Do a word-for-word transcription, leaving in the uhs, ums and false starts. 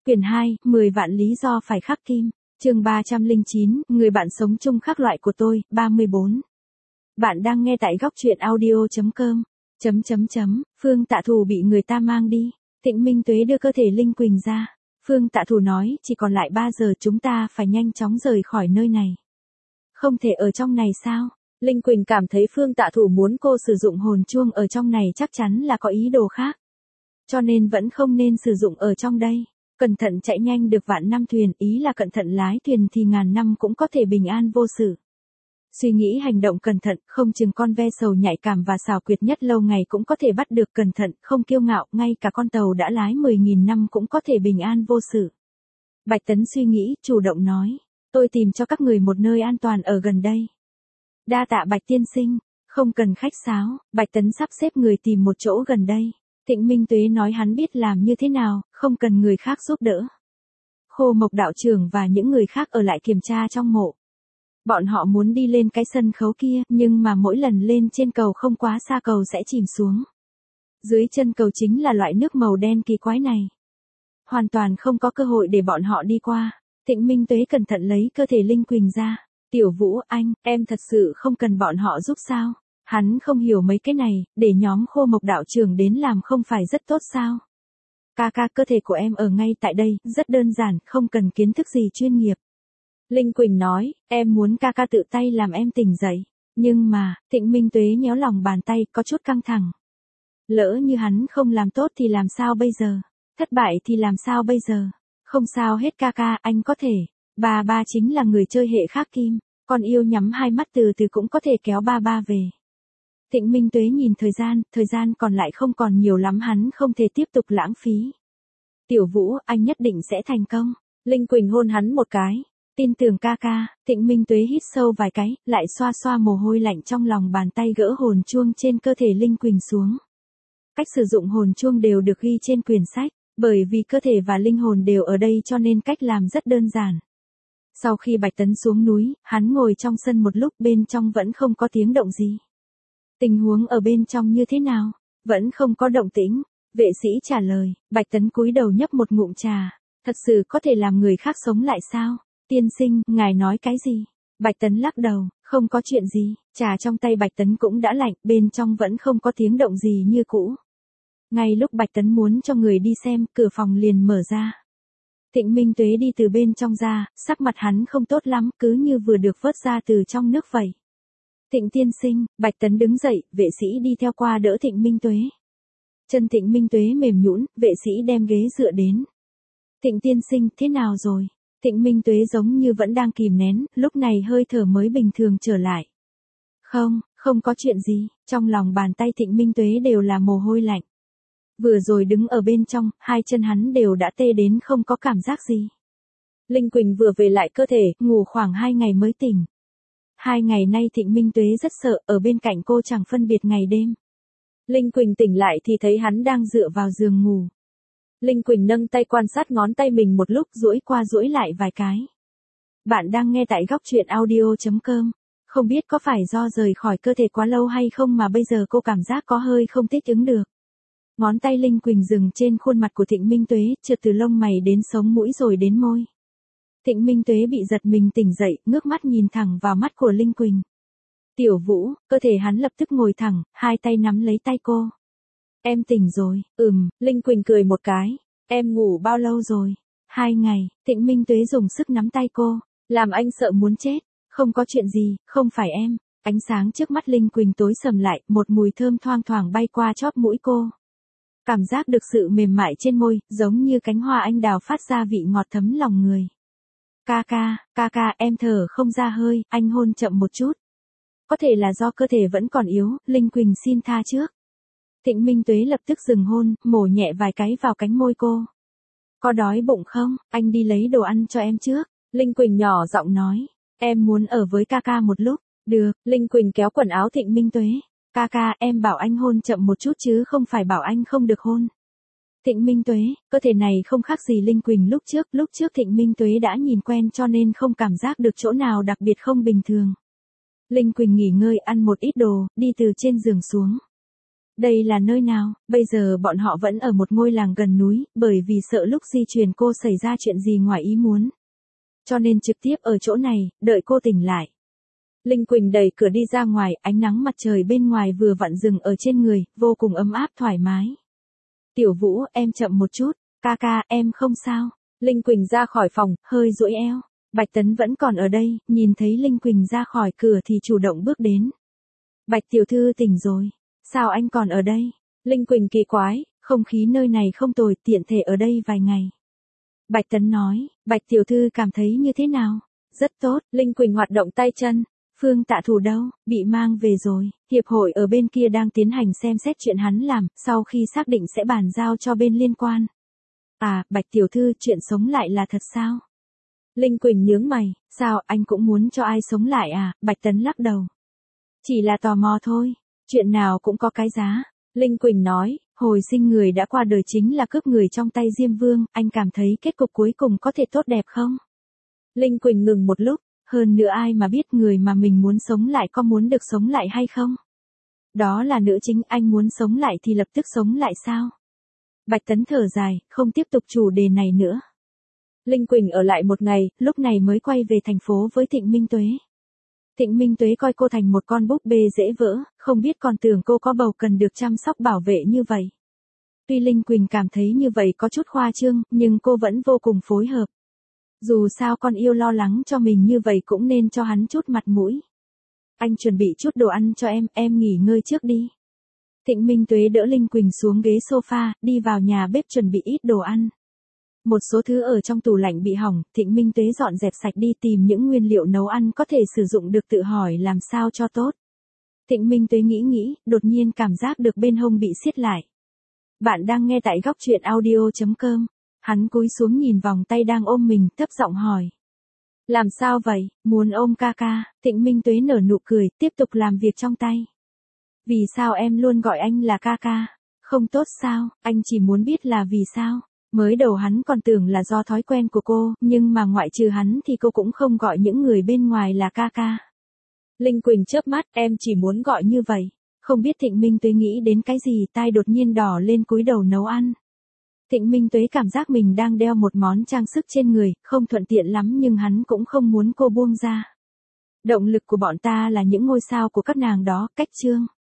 Quyển hai, mười vạn lý do phải khắc kim. Chương ba trăm lẻ chín, người bạn sống chung khác loại của tôi, ba mươi bốn. Bạn đang nghe tại góc truyện audio chấm com. Chấm chấm chấm, Phương Tạ Thù bị người ta mang đi. Thịnh Minh Tuế đưa cơ thể Linh Quỳnh ra. Phương Tạ Thù nói, chỉ còn lại ba giờ, chúng ta phải nhanh chóng rời khỏi nơi này. Không thể ở trong này sao? Linh Quỳnh cảm thấy Phương Tạ Thù muốn cô sử dụng hồn chuông ở trong này chắc chắn là có ý đồ khác. Cho nên vẫn không nên sử dụng ở trong đây. Cẩn thận chạy nhanh được vạn năm thuyền, ý là cẩn thận lái thuyền thì ngàn năm cũng có thể bình an vô sự. Suy nghĩ hành động cẩn thận, không chừng con ve sầu nhạy cảm và xảo quyệt nhất lâu ngày cũng có thể bắt được. Cẩn thận, không kiêu ngạo, ngay cả con tàu đã lái mười nghìn năm cũng có thể bình an vô sự. Bạch Tấn suy nghĩ, chủ động nói, tôi tìm cho các người một nơi an toàn ở gần đây. Đa tạ Bạch tiên sinh, không cần khách sáo. Bạch Tấn sắp xếp người tìm một chỗ gần đây. Thịnh Minh Tuế nói hắn biết làm như thế nào, không cần người khác giúp đỡ. Khô Mộc đạo trưởng và những người khác ở lại kiểm tra trong mộ. Bọn họ muốn đi lên cái sân khấu kia, nhưng mà mỗi lần lên trên cầu không quá xa cầu sẽ chìm xuống. Dưới chân cầu chính là loại nước màu đen kỳ quái này. Hoàn toàn không có cơ hội để bọn họ đi qua. Thịnh Minh Tuế cẩn thận lấy cơ thể Linh Quỳnh ra. Tiểu Vũ, anh, em thật sự không cần bọn họ giúp sao? Hắn không hiểu mấy cái này, để nhóm Khô Mộc đạo trưởng đến làm không phải rất tốt sao? Ca ca, cơ thể của em ở ngay tại đây, rất đơn giản, không cần kiến thức gì chuyên nghiệp. Linh Quỳnh nói, em muốn ca ca tự tay làm em tỉnh dậy. Nhưng mà, Thịnh Minh Tuế nhéo lòng bàn tay, có chút căng thẳng. Lỡ như hắn không làm tốt thì làm sao bây giờ? Thất bại thì làm sao bây giờ? Không sao hết ca ca, anh có thể. Ba ba chính là người chơi hệ khắc kim. Con yêu nhắm hai mắt từ từ cũng có thể kéo ba ba về. Thịnh Minh Tuế nhìn thời gian, thời gian còn lại không còn nhiều lắm, hắn không thể tiếp tục lãng phí. Tiểu Vũ, anh nhất định sẽ thành công. Linh Quỳnh hôn hắn một cái. Tin tưởng ca ca. Thịnh Minh Tuế hít sâu vài cái, lại xoa xoa mồ hôi lạnh trong lòng bàn tay, gỡ hồn chuông trên cơ thể Linh Quỳnh xuống. Cách sử dụng hồn chuông đều được ghi trên quyển sách, bởi vì cơ thể và linh hồn đều ở đây cho nên cách làm rất đơn giản. Sau khi Bạch Tấn xuống núi, hắn ngồi trong sân một lúc, bên trong vẫn không có tiếng động gì. Tình huống ở bên trong như thế nào? Vẫn không có động tĩnh. Vệ sĩ trả lời. Bạch Tấn cúi đầu nhấp một ngụm trà. Thật sự có thể làm người khác sống lại sao? Tiên sinh, ngài nói cái gì? Bạch Tấn lắc đầu. Không có chuyện gì. Trà trong tay Bạch Tấn cũng đã lạnh, bên trong vẫn không có tiếng động gì như cũ. Ngay lúc Bạch Tấn muốn cho người đi xem, cửa phòng liền mở ra. Thịnh Minh Tuế đi từ bên trong ra, sắc mặt hắn không tốt lắm, cứ như vừa được vớt ra từ trong nước vậy. Thịnh tiên sinh, Bạch Tấn đứng dậy, vệ sĩ đi theo qua đỡ Thịnh Minh Tuế. Chân Thịnh Minh Tuế mềm nhũn, vệ sĩ đem ghế dựa đến. Thịnh tiên sinh, thế nào rồi? Thịnh Minh Tuế giống như vẫn đang kìm nén, lúc này hơi thở mới bình thường trở lại. Không, không có chuyện gì, trong lòng bàn tay Thịnh Minh Tuế đều là mồ hôi lạnh. Vừa rồi đứng ở bên trong, hai chân hắn đều đã tê đến không có cảm giác gì. Linh Quỳnh vừa về lại cơ thể, ngủ khoảng hai ngày mới tỉnh. Hai ngày nay Thịnh Minh Tuế rất sợ, ở bên cạnh cô chẳng phân biệt ngày đêm. Linh Quỳnh tỉnh lại thì thấy hắn đang dựa vào giường ngủ. Linh Quỳnh nâng tay quan sát ngón tay mình một lúc, duỗi qua duỗi lại vài cái. Bạn đang nghe tại góc truyện audio chấm com. Không biết có phải do rời khỏi cơ thể quá lâu hay không mà bây giờ cô cảm giác có hơi không thích ứng được. Ngón tay Linh Quỳnh dừng trên khuôn mặt của Thịnh Minh Tuế, trượt từ lông mày đến sống mũi rồi đến môi. Thịnh Minh Tuế bị giật mình tỉnh dậy, ngước mắt nhìn thẳng vào mắt của Linh Quỳnh. Tiểu Vũ, cơ thể hắn lập tức ngồi thẳng, hai tay nắm lấy tay cô. Em tỉnh rồi, ừm, Linh Quỳnh cười một cái. Em ngủ bao lâu rồi? Hai ngày. Thịnh Minh Tuế dùng sức nắm tay cô, làm anh sợ muốn chết. Không có chuyện gì, không phải em. Ánh sáng trước mắt Linh Quỳnh tối sầm lại, một mùi thơm thoang thoảng bay qua chóp mũi cô. Cảm giác được sự mềm mại trên môi, giống như cánh hoa anh đào phát ra vị ngọt thấm lòng người. Ca ca, ca ca, em thở không ra hơi, anh hôn chậm một chút. Có thể là do cơ thể vẫn còn yếu, Linh Quỳnh xin tha trước. Thịnh Minh Tuế lập tức dừng hôn, mổ nhẹ vài cái vào cánh môi cô. Có đói bụng không? Anh đi lấy đồ ăn cho em trước. Linh Quỳnh nhỏ giọng nói. Em muốn ở với ca ca một lúc. Được, Linh Quỳnh kéo quần áo Thịnh Minh Tuế. Ca ca, em bảo anh hôn chậm một chút chứ không phải bảo anh không được hôn. Thịnh Minh Tuế, cơ thể này không khác gì Linh Quỳnh lúc trước, lúc trước Thịnh Minh Tuế đã nhìn quen cho nên không cảm giác được chỗ nào đặc biệt không bình thường. Linh Quỳnh nghỉ ngơi, ăn một ít đồ, đi từ trên giường xuống. Đây là nơi nào? Bây giờ bọn họ vẫn ở một ngôi làng gần núi, bởi vì sợ lúc di chuyển cô xảy ra chuyện gì ngoài ý muốn. Cho nên trực tiếp ở chỗ này, đợi cô tỉnh lại. Linh Quỳnh đẩy cửa đi ra ngoài, ánh nắng mặt trời bên ngoài vừa vặn dừng ở trên người, vô cùng ấm áp thoải mái. Tiểu Vũ, em chậm một chút, ca ca, em không sao. Linh Quỳnh ra khỏi phòng, hơi duỗi eo. Bạch Tấn vẫn còn ở đây, nhìn thấy Linh Quỳnh ra khỏi cửa thì chủ động bước đến. Bạch tiểu thư tỉnh rồi, sao anh còn ở đây? Linh Quỳnh kỳ quái, không khí nơi này không tồi, tiện thể ở đây vài ngày. Bạch Tấn nói, Bạch tiểu thư cảm thấy như thế nào? Rất tốt, Linh Quỳnh hoạt động tay chân. Phương Tạ Thủ đâu, bị mang về rồi, hiệp hội ở bên kia đang tiến hành xem xét chuyện hắn làm, sau khi xác định sẽ bàn giao cho bên liên quan. À, Bạch tiểu thư, chuyện sống lại là thật sao? Linh Quỳnh nhướng mày, sao anh cũng muốn cho ai sống lại à? Bạch Tấn lắc đầu. Chỉ là tò mò thôi, chuyện nào cũng có cái giá. Linh Quỳnh nói, hồi sinh người đã qua đời chính là cướp người trong tay Diêm Vương, anh cảm thấy kết cục cuối cùng có thể tốt đẹp không? Linh Quỳnh ngừng một lúc, hơn nữa ai mà biết người mà mình muốn sống lại có muốn được sống lại hay không? Đó là nữ chính, anh muốn sống lại thì lập tức sống lại sao? Bạch Tấn thở dài, không tiếp tục chủ đề này nữa. Linh Quỳnh ở lại một ngày, lúc này mới quay về thành phố với Thịnh Minh Tuế. Thịnh Minh Tuế coi cô thành một con búp bê dễ vỡ, không biết còn tưởng cô có bầu cần được chăm sóc bảo vệ như vậy. Tuy Linh Quỳnh cảm thấy như vậy có chút khoa trương, nhưng cô vẫn vô cùng phối hợp. Dù sao con yêu lo lắng cho mình như vậy cũng nên cho hắn chút mặt mũi. Anh chuẩn bị chút đồ ăn cho em, em nghỉ ngơi trước đi. Thịnh Minh Tuế đỡ Linh Quỳnh xuống ghế sofa, đi vào nhà bếp chuẩn bị ít đồ ăn. Một số thứ ở trong tủ lạnh bị hỏng, Thịnh Minh Tuế dọn dẹp sạch đi tìm những nguyên liệu nấu ăn có thể sử dụng được, tự hỏi làm sao cho tốt. Thịnh Minh Tuế nghĩ nghĩ, đột nhiên cảm giác được bên hông bị siết lại. Bạn đang nghe tại góc truyện audio chấm com. Hắn cúi xuống nhìn vòng tay đang ôm mình, thấp giọng hỏi. Làm sao vậy, muốn ôm ca ca? Thịnh Minh Tuế nở nụ cười, tiếp tục làm việc trong tay. Vì sao em luôn gọi anh là ca ca? Không tốt sao, anh chỉ muốn biết là vì sao? Mới đầu hắn còn tưởng là do thói quen của cô, nhưng mà ngoại trừ hắn thì cô cũng không gọi những người bên ngoài là ca ca. Linh Quỳnh chớp mắt, em chỉ muốn gọi như vậy. Không biết Thịnh Minh Tuế nghĩ đến cái gì, tai đột nhiên đỏ lên cúi đầu nấu ăn. Thịnh Minh Tuế cảm giác mình đang đeo một món trang sức trên người, không thuận tiện lắm nhưng hắn cũng không muốn cô buông ra. Động lực của bọn ta là những ngôi sao của các nàng đó, cách chương.